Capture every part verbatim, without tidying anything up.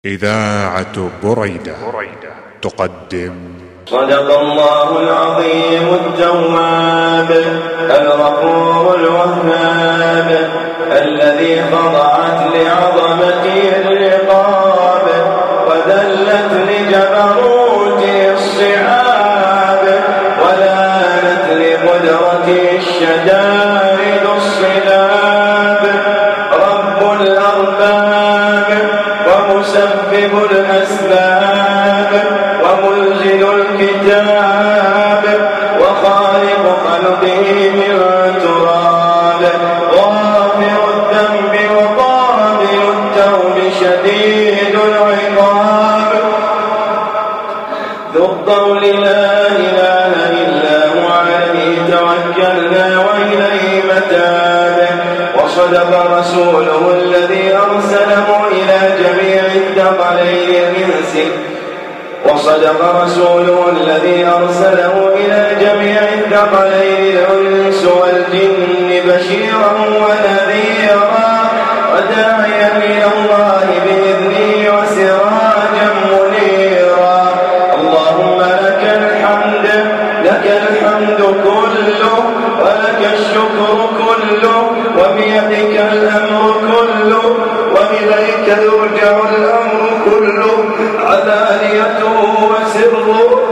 إذاعة بريدة تقدم صدق الله العظيم التواب الغفور الوهاب الذي خضعت لعظمته الرقاب وذلت لجبروته الصعاب ولانت لقدرته الشدائد الصلاب رب الأرباب ومسبب الأسباب ومنزل الكتاب وخالق خلقه من تراب غافر الذنب وقابل التوب شديد العقاب ذو الطول لا إله إلا هو عليه توكلنا وإليه متاب وصدق رسوله الذي أرسله إلى جميع الثقلين الإنس وصدق رسوله الذي أرسله إلى جميع الثقلين الإنس والجن بشيرا ونذيرا وداعيا إلى الله بإذنه وسراجا منيرا اللهم لك الحمد لك الحمد كله ولك الشكر كله وبيدك الأمر كله وإليك يرجع الأمر كله علانيته وسره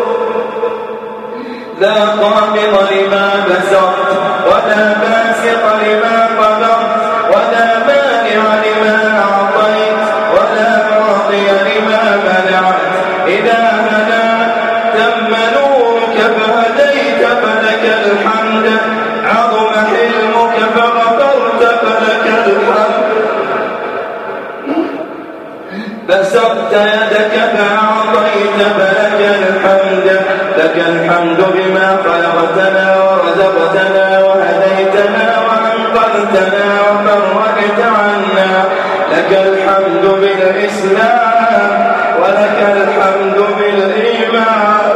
لا قابض لما بسطت ولا باسق لما قبضت ولا مانع لما أعطيت ولا معطي لما منعت إذا منعت تم نورك فهديت فلك الحمد عظم حلمك فغفرت فلك الحمد بسطت يدك فأعطيت فلك الحمد لك الحمد بما خلقتنا ورزقتنا وهديتنا وأنقذتنا وفرجت عنا لك الحمد بالإسلام ولك الحمد بالإيمان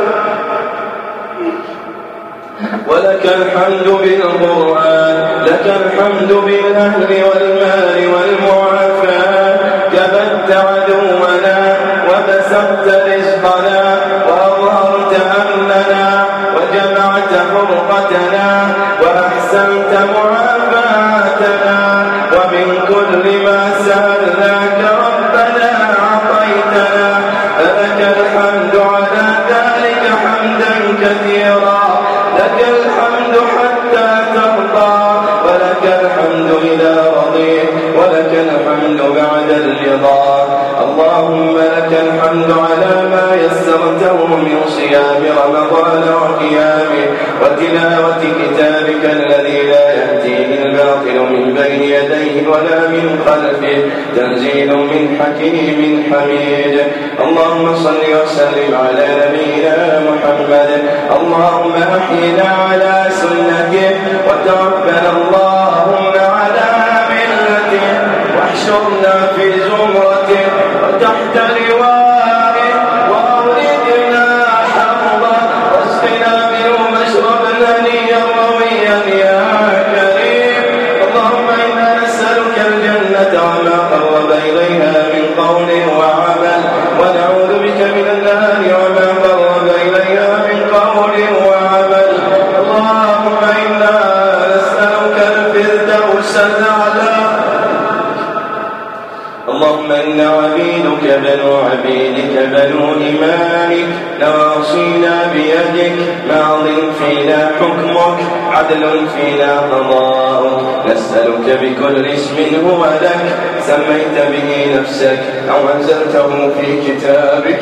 ولك الحمد بالقرآن لك الحمد بالأهل والمال والمعافاة كبت عدونا وبسطت رزقنا وأظهرت أمننا وجمعت فرقتنا وأحسنت معافاتنا ومن كل ما سألناك ربنا أعطيتنا فلك الحمد على ذلك حمدا كثيرا لك الحمد حتى ترضى ولك الحمد إذا رضيت ولك الحمد بعد الرضا اللهم لك الحمد على ما يسرته من صيام رمضان وقيامه وتلاوة كتابك الذي لا يأتيه الباطل من بين يديه ولا من خلفه تنزيل من حكيم حميد اللهم صل وسلم على نبينا محمد اللهم أحينا على سنته وتوفنا اللهم على ملته واحشرنا في زمرته وتحت لوائه وأوردنا حوضه واسقنا منه مشربا هنيا رويا يا كريم اللهم إنا نسألك الجنة وما قرب إليها من قول وعمل ونعوذ بك من النار وما قرب إليها من قول وعمل اللهم إنا نسألك الفردوس الأعلى اللهم إنا عبيدك بنو عبيدك بنو إمامك نواصينا بيدك ماض فينا حكمك عدل فينا قضاؤك نسألك بكل اسم هو لك سميت به نفسك أو أنزلته في كتابك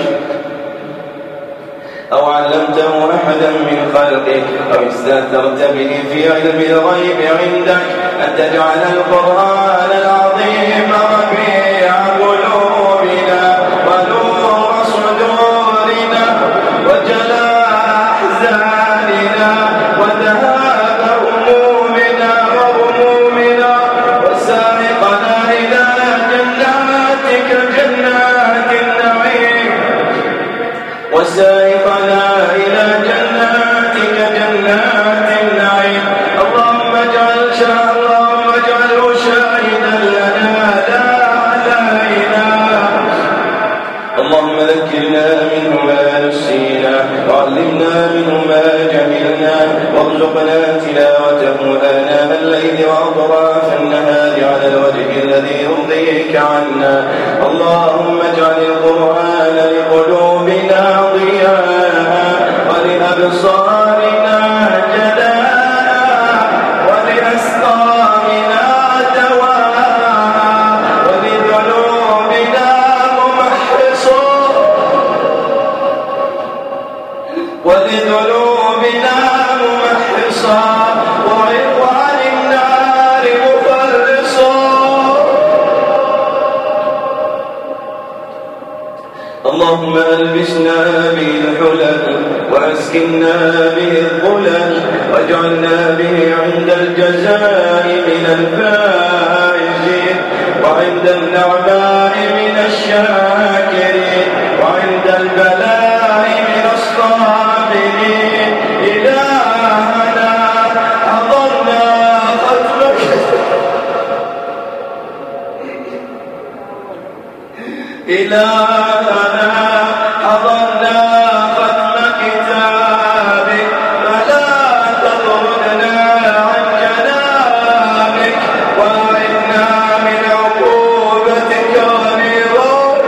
أو علمته أحدا من خلقك أو استأثرت به في علم الغيب عندك أن تجعل القرآن العظيم ربيع قلوبنا ونور صدورنا وجلاء أحزاننا وذهاب همومنا وغمومنا وسائقنا إلى جناتك جنات النعيم وسائقنا إلى جناتك جنات النعيم اللهم اجعل شهر اللهم اجعله شاهدا لنا لا علينا ذكرنا منه ما نسينا وعلمنا منه ما جهلنا وارزقنا تلاوته آناء الليل وأطراف النهار على الوجه الذي يرضيك عنا. اللهم اجعل القرآن لقلوبنا ضياء ولأبصارنا جلاء ولأسقامنا دواء ولذنوبنا ممحصا ولذنوبنا ممحصا وعن النار مخلصا. اللهم ألبسنا به الحلل وأسكننا به الظلل واجعلنا به عند الجزاء من الفائزين وعند النعماء من الشاكرين وعند البلاء من الصابرين. إلهنا حضرنا ختمك إلهنا حضرنا ختم كتابك فلا تطردنا عن جنابك وأعذنا من عقوبتك ونيرانك.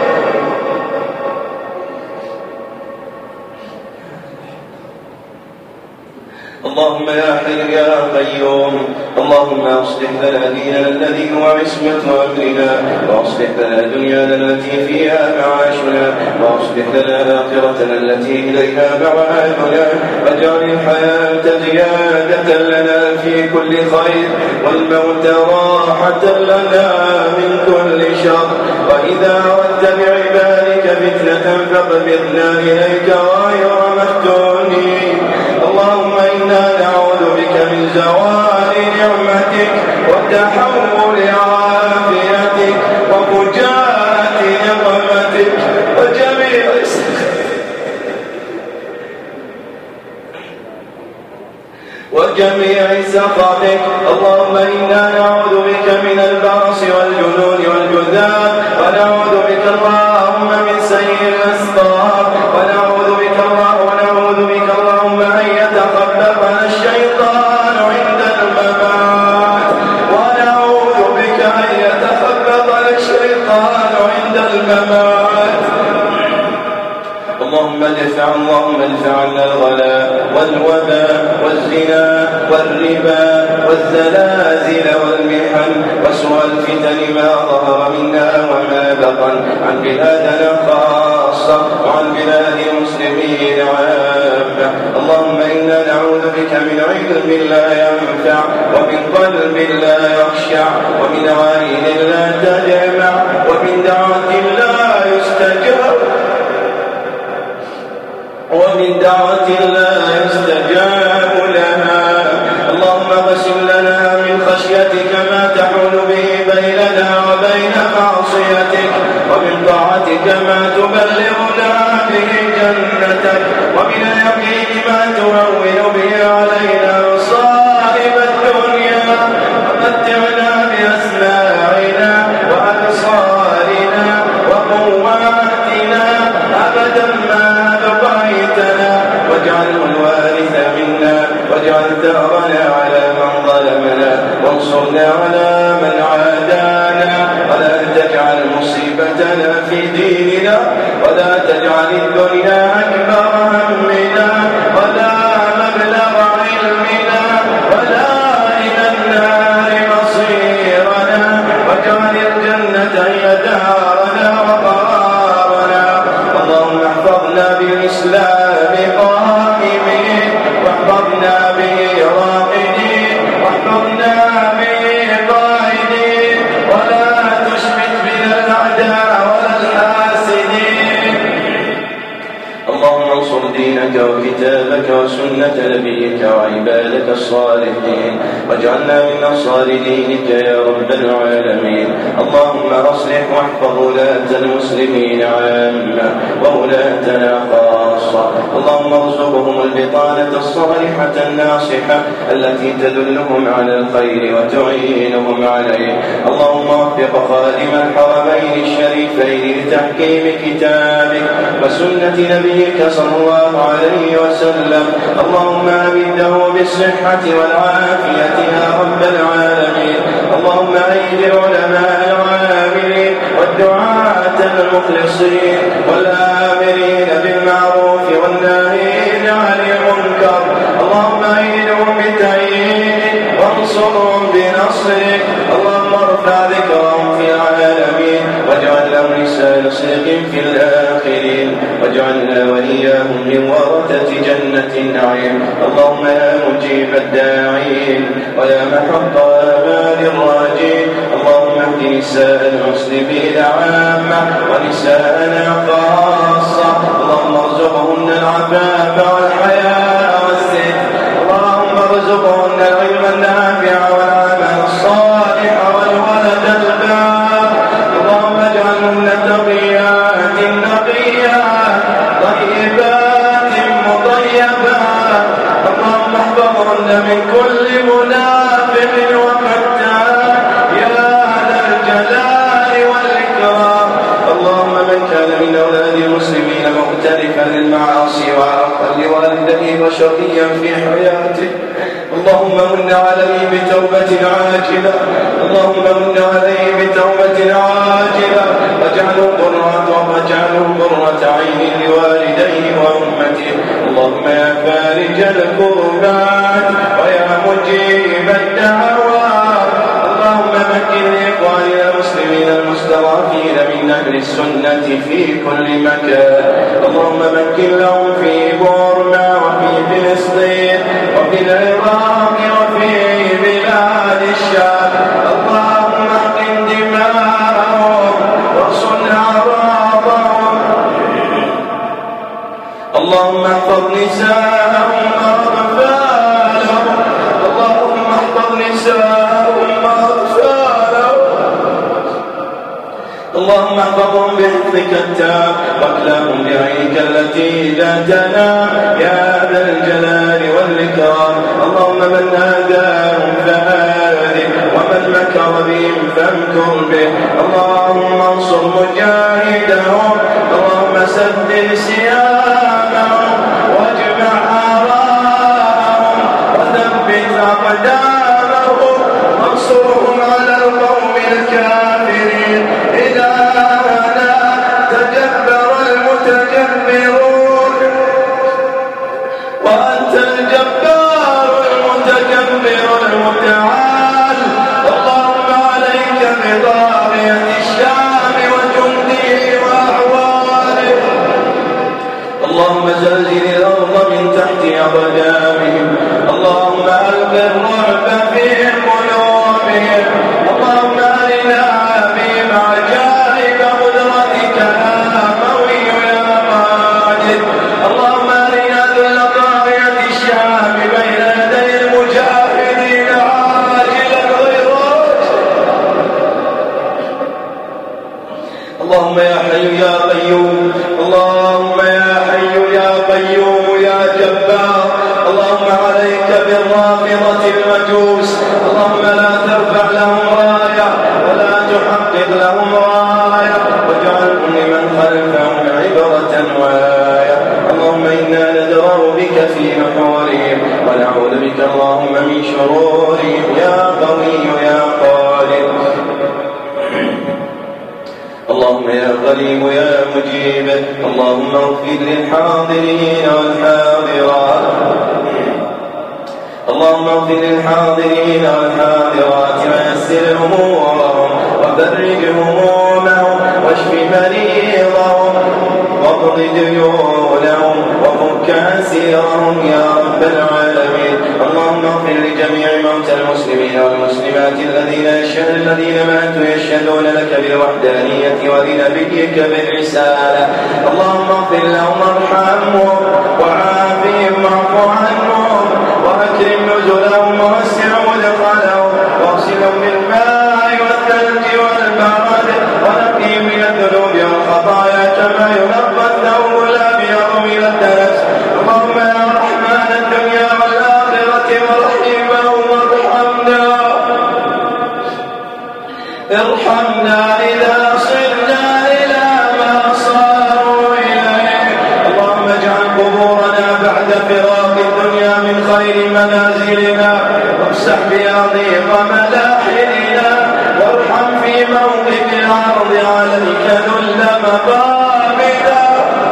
اللهم يا حي يا قيوم اللهم أصلح لنا ديننا الذي هو عصمة أمرنا وأصلح لنا دنيانا التي فيها معاشنا وأصلح لنا آخرتنا التي إليها معادنا واجعل الحياة زيادة لنا في كل خير والموت راحة لنا من كل شر. وإذا أردت بعبادك فتنة فاقبضنا إليك غير مفتونين. اللهم إنا نعوذ بك من زوال نعمتك وتحول عافيتك وفجاءة نقمتك وجميع وجميع سخطك. اللهم إنا نعوذ بك من البرص والجنون والجذام ونعوذ بك اللهم من سيء الأسقام ونعوذ بك الله ونعوذ بك اللهم أن يتخبطنا الشيطان عند الممات ونعوذ بك أن يتخبطنا الشيطان عند الممات. اللهم ادفع اللهم ادفع عنا الغلاء والوباء والزنا والربا والزلازل والمحن وسوء الفتن ما ظهر منا وما بطن عن بلادنا خاصة وعن بلاد المسلمين عامة. اللهم إنا نعوذ بك من علم لا ينفع ومن قلب لا يخشع ومن عين لا تدمع ومن دعوة لا يستجاب ومن دعوة لا يستجاب لها. اللهم اقسم لنا من خشيتك ما تحول به بيننا وبين معصيتك ومن طاعتك ما تبلغنا به جنتك ومن اليقين ما تهون به علينا مصائب الدنيا ومتعنا بأسماعنا وأبصارنا وقواتنا أبدا ما أبقيتنا واجعله الوارث منا واجعل ثأرنا على من ظلمنا وانصرنا على من عادانا ولا تجعل مصيبتنا في ديننا ولا تجعل الدنيا أكبر همنا ولا مبلغ علمنا ولا إلى النار مصيرنا واجعل الجنة هي دارنا وقرارنا. اللهم احفظنا بالإسلام قائمين واحفظنا به راقدين واحفظنا به قائدين ولا تشمت بنا الأعداء ولا الحاسدين. اللهم انصر دينك وكتابك وسنة نبيك وعبادك الصالحين واجعلنا من أنصار دينك يا رب العالمين. اللهم أصلح واحفظ ولاة المسلمين عامة وولاتنا خاصة خاصة. اللهم ارزقهم البطانة الصالحة الناصحة التي تدلهم على الخير وتعينهم عليه. اللهم وفق خادم الحرمين الشريفين لتحكيم كتابك وسنة نبيك صلى الله عليه وسلم. اللهم أمده بالصحة والعافية يا رب العالمين. اللهم أيد العلماء العاملين والدعاة المخلصين والآمرين بالمعروف والناهين عن المنكر. اللهم أيدهم بتأييدك وانصرهم بنصرك. اللهم ارفع ذكرهم في العالمين واجعل لهم لسان صدق في الآخرين واجعلنا وإياهم من ورثة جنة النعيم. اللهم يا مجيب الداعين ويا محق آمال الراجين اللهم اهد نساء المسلمين عامة ونساءنا خاصة. اللهم ارزقهن العفاف والحياء والستر. اللهم ارزقهن العلم النافع والعمل الصالح والولد البار. اللهم اجعلهن تقيات نقيات طيبات مطيبات. اللهم احفظهن من كل منافق وفتان يا ذا الجلال والإكرام. اللهم من كان من أولاد المسلمين مختلفا للمعاصي وعاقا لوالديه وشقيا في حياته اللهم من عليه بتوبة عاجلة. اللهم من عليه بتوبة عاجلة واجعله قرة واجعله قرة عين لوالديه وأمته. اللهم يا فارج الكربات ويا مجيب الدعوات. اللهم مكن لإخواننا المسلمين المستضعفين من أهل السنة في كل مكان. اللهم مكن لهم في بورما وفي فلسطين وفي العراق وفي بلاد الشام. اللهم احقن دماءهم واصن أعراضهم. اللهم احفظ نساءهم وأطفالهم. اللهم احفظ نساءهم وأطفالهم. اللهم احفظهم بحفظك التام واكلاهم بعينك التي لا تنام يا ذا الجلال والإكرام. اللهم من ناداهم فآذه ومن مكر بهم فامكر به. اللهم انصر مجاهدهم. اللهم سدد سيامهم واجمع آراءهم وثبت أقدامهم وانصرهم على القوم الكافرين. إلهنا تجبر المتجبرون وأنت الجبار المتكبر المتعال. اللهم عليك بطاغية الشام وجنده وأعوانه. اللهم زلزل الأرض من تحت أقدامهم. اللهم ألق الرعب في قلوبهم. اللهم أرنا بهم عجائب قدرتك يا قوي يا قادر. اللهم أرنا ذل طاغية الشام بين يدي المجاهدين عاجلا غير آجل. اللهم يا حي يا قيوم. اللهم يا حي يا قيوم يا جبار. اللهم عليك بالرافضة المجوس. اللهم لا ترفع لهم راية ولا تحقق لهم راية واجعلهم لمن خلفهم عبرة وآية. اللهم إنا ندرأ بك في نحورهم ونعوذ بك اللهم من شرورهم يا قوي يا قادر. اللهم يا قريب يا مجيب. اللهم اغفر للحاضرين والحاضرات. اللهم اغفر للحاضرين والحاضرات ويسر أمورهم وفرج همومهم واشف مريضهم واقض ديونهم وفك أسيرهم يا رب العالمين. اللهم اغفر لجميع موتى المسلمين والمسلمات الذين يشهد الذين ماتوا يشهدون لك بالوحدانية ولنبيك بالرسالة. اللهم اغفر لهم وارحمهم وعافهم واعف عنهم وأكرم نزلهم ووسع مدخلهم واغسلهم بالماء والثلج والبرد ونقهم من الذنوب والخطايا كما ينقى الثوب الأبيض من الدنس قابلا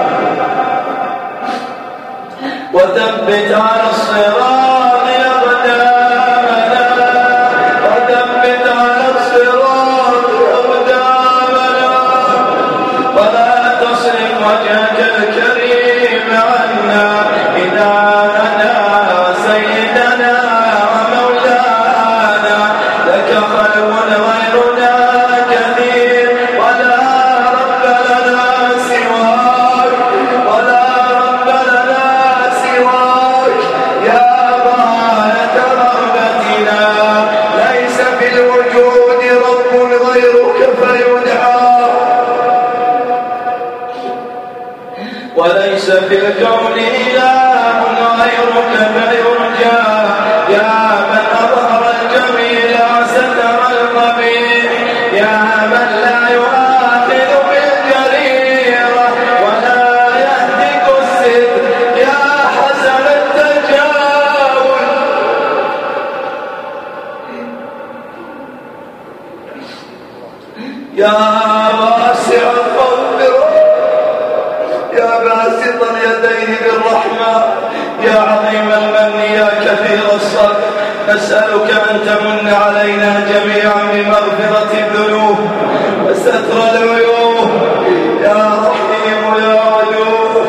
وثبت على الصراط أقدامنا وثبت على الصراط أقدامنا ولا تصرف وجهك الكريم عنا إلهنا وسيدنا ومولانا لك خلق غيرنا كثير ولا رب لنا سواك ولا رب لنا سواك يا غاية رغبتنا ليس في الوجود رب غيرك فيدعى وليس في الكون إله غيرك فيرجى يا من أظهر الجميل وستر القبيح يا من لا يؤاخذ بالجريرة ولا يهتك الستر يا حسن التجاوز يا واسع الفضل يا باسط اليدين بالرحمة يا عظيم المن يا كثير الصدق نسألك أن تمن علينا جميعا بمغفرة الذنوب وستر العيوب يا رحيم يا ودود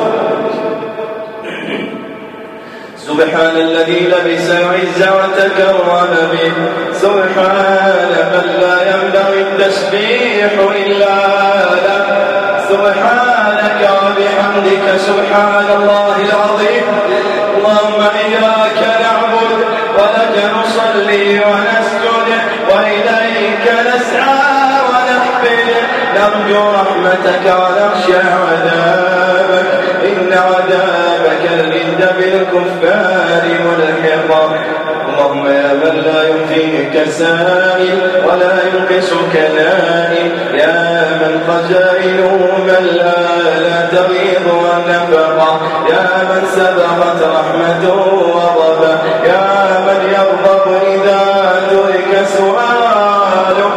سبحان الذي لبس العز وتكرم به سبحان من لا ينبغي التسبيح إلا له سبحانك وبحمدك سبحان الله العظيم اللهم إياك نعبد ولك نصلي ونسجد وإليك نسعى ونحفد نرجو رحمتك ونخشى عذابك إن عذابك الجد بالكفار ملحق اللهم يا من لا يؤتيك سائل ولا ينقصك نائل يا من خزائنه ملأى لا تغيض والنفقة يا من سبقت رحمته وغضبه يا من يغضب إذا ترك سؤاله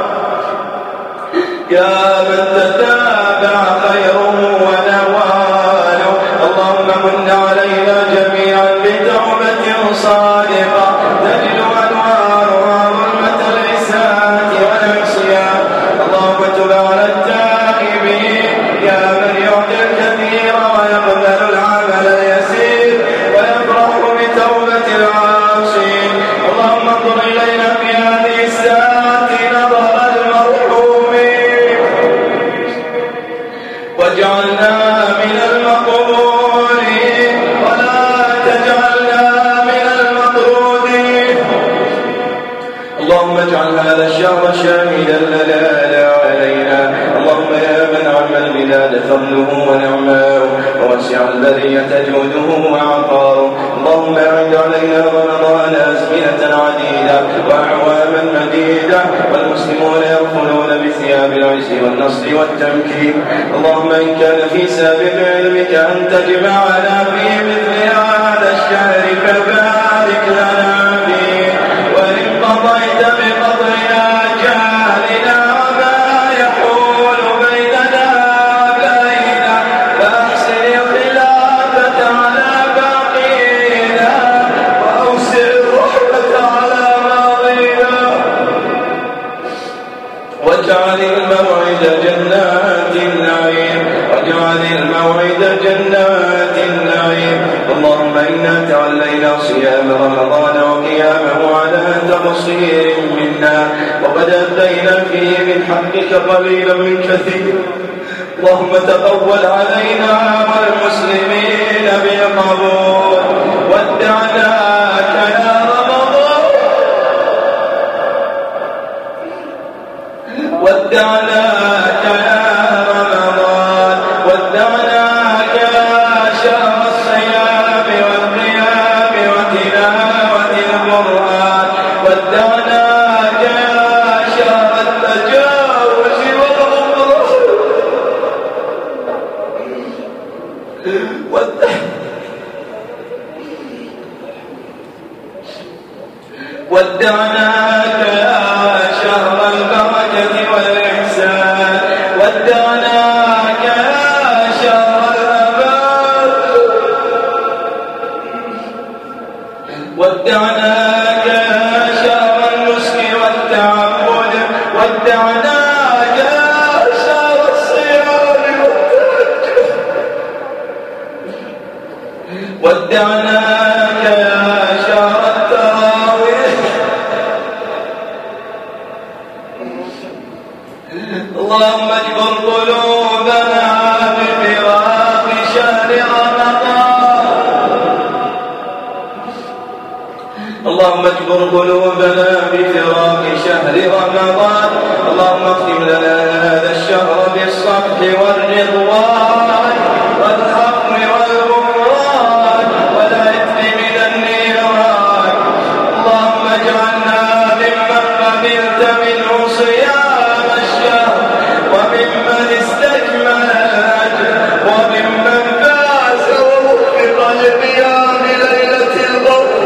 يا من تتابع خيره ونواله اللهم من علينا جميعا بتوبة صادقة تجد أنوارها ظلمة العساءة والعصيان اللهم تب على التائبين يا من يعطي الكثير ويقبل العمل اليسير ويفرح بتوبة العاصين اللهم انظر إلينا في هذه الساعة نظر المرحومين واجعلنا من المقبولين ولا تجعلنا من المطرودين اللهم اجعل هذا الشهر شاهدا لنا لا علينا اللهم يا من عم البلاد فضله ونعماه ووسع البرية جوده وعطاره اللهم أعد علينا رمضان أزمنة عديدة وأعواما مديدة والمسلمون يرفلون بثياب العز والنصر والتمكين اللهم إن كان في سابق علمك أن تجمعنا في مثل هذا الشهر فبارك لنا فيه وإن قضيت بقضينا جهلنا وما يحول بيننا وبينه فأحسن الخلافة على باقينا وأوسع الرحمة على ماضينا واجعل الموعد جنات النعيم واجعل الموعد جنات النعيم اللهم إنا تعلينا صيام رمضان وقيامه على تقصير منا وقد أدينا فيه من حقك قليلا من كثير اللهم تقبل علينا والمسلمين بالقبول ودعناك يا رمضان ودعناك يا رمضان ودعناك يا شهر الصيام والقيام وتلاوة القرآن ودعناك يا شهر التجاوز والغفران ودعناك يا شهر البركة والإحسان ودعناك ودعناك يا شهر التراويح. اللهم اجبر قلوبنا بفراق شهر رمضان. اللهم اجبر قلوبنا بفراق شهر رمضان. اللهم اختم لنا هذا الشهر بالصفح والرضوان والحفظ والغفران والعتق من النيران. اللهم اجعلنا ممن قبلت منه صيام الشهر وممن استكمل الأجر وممن فاز ووفق لقيام ليلة القدر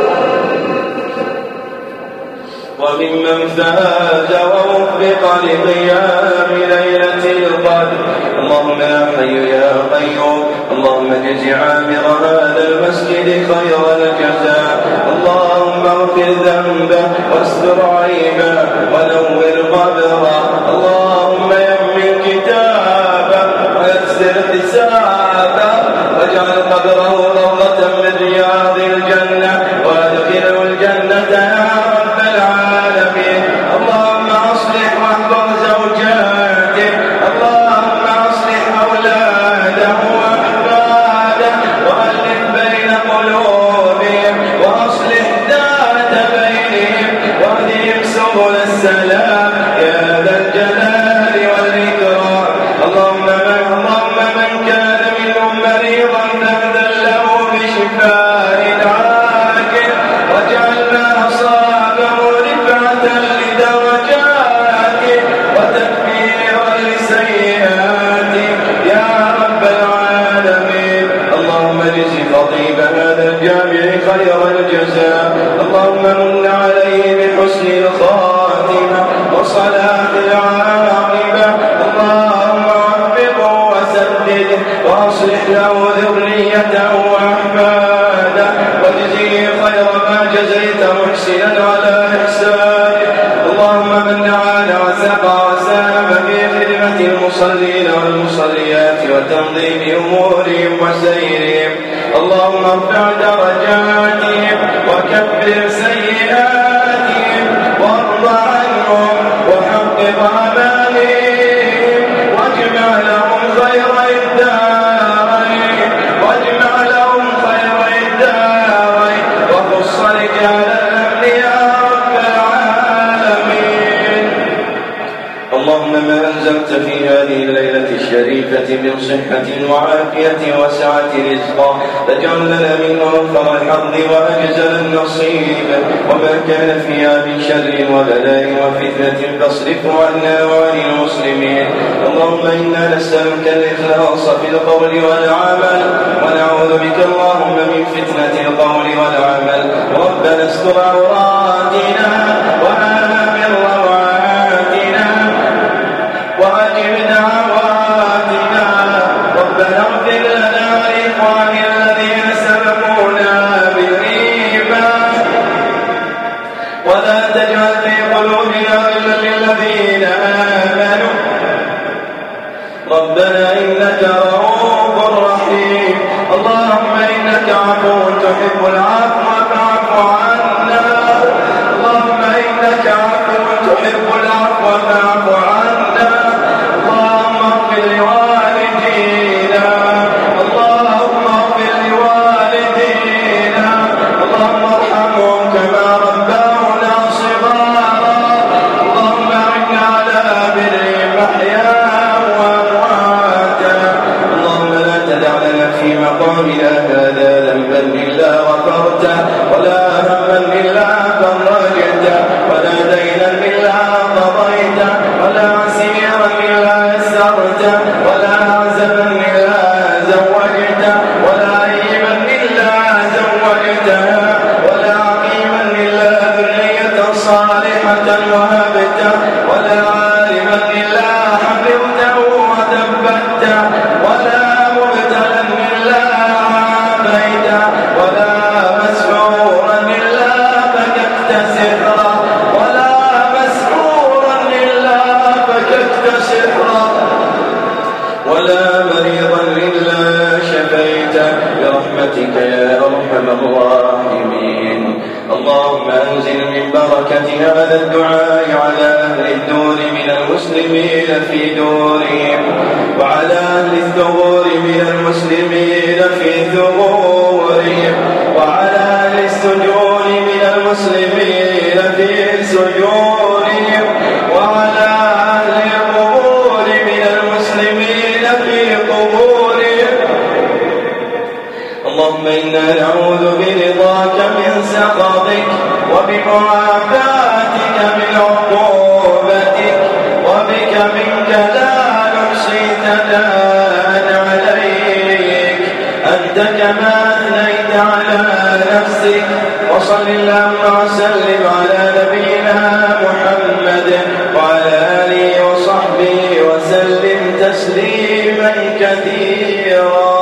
وممن فاز ووفق لقيام ليلة القدر. اللهم يا حي يا قيوم اللهم اجز عامر هذا المسجد خير الجزاء. اللهم اغفر ذنبه واستر عيبه ونور قبره. اللهم يمن كتابه ويسر حسابه واجعل قبره روضة من رياض الجنة وادخله الجنة يا رب العالمين. اللهم اصلح واحفظ زوجاته. اللهم اصلح اولاده واحفاده والف بين قلوبهم واصلح ذات بينهم واهدهم سبل السلام يا ذا الجلال والاكرام. اللهم من اللهم من كان منهم مريضا فاهدل له بشفاء عاجل واجعلنا اصابه رفعة لدرجاته وتكفيرا لسيئاته يا رب العالمين. اللهم اجز خطيب هذا الجامع خير الجزاء. اللهم من عليه بحسن الخاتمة وصلاح العاقبة. اللهم وفقه وسدده واصلح له ذريته واحفاده واجزيه خير ما جزيت محسنا على احسانه. اللهم من دعانا وسقى وساهم في خدمة المصلين والمصليات وتنظيم امورهم وسيرهم. اللهم ارفع درجاتهم وكفر سيئاتهم وارض عنهم وحقق امانهم واجمع لهم خير الدارين واجمع لهم خير الدارين وخص رجال الامن يا رب العالمين. اللهم ما انزلت في هذه الليله الشريفه من صحه وعافيه وسعه رزقا فاجعل لنا منه اوفر الحظ واجزل النصيب وما كان فيها من شر وبلاء وفتنه فاصرفه عنا وعن المسلمين. اللهم انا نسالك الاخلاص في القول والعمل ونعوذ بك اللهم من فتنه القول والعمل. ربنا استر عوراتنا وآمن روعاتنا وأجب دعواتنا. ربنا اغفر لنا ولإخواننا الذين سبقونا بالإيمان ولا تجعل في قلوبنا غلا للذين آمنوا. ربنا إنك رؤوف رحيم. اللهم إنك عفو تحب العفو فاعف عنا. اللهم إنك عفو تحب العفو فاعف عنا. اللهم اغفر لوالدينا. اللهم اغفر لوالدينا. اللهم ارحمهم كما ربونا صغارا. اللهم اعنا على برهم احياء وامواتا. اللهم لا تدع لنا في مقامنا هذا ذنبا الا غفرته ولا هما الا فرجته ولا دينا الا قضيته ولا عسيرا الا يسرته ولا عزبا الا زوجته ولا عيبا الا زوجته ولا عقيما الا ذرية صالحة وهبته ولا عالما الا حفظته وثبته ولا مبتلا الا عافيته ولا مسحورا الا فككت سحره ولا ببركة هذا الدعاء على أهل الدور من المسلمين في دورهم، وعلى أهل الثغور من المسلمين في ثغورهم، وعلى أهل السجون من المسلمين في سجونهم، وعلى أهل القبور من المسلمين في قبورهم. اللهم إنا نعوذ برضاك من سخطك وبمعافاتك من عقوبتك، وبك منك لا نحصي ثناء عليك أنت كما أثنيت على نفسك. وصل اللهم وسلم على نبينا محمد وعلى آله وصحبه وسلم تسليما كثيرا.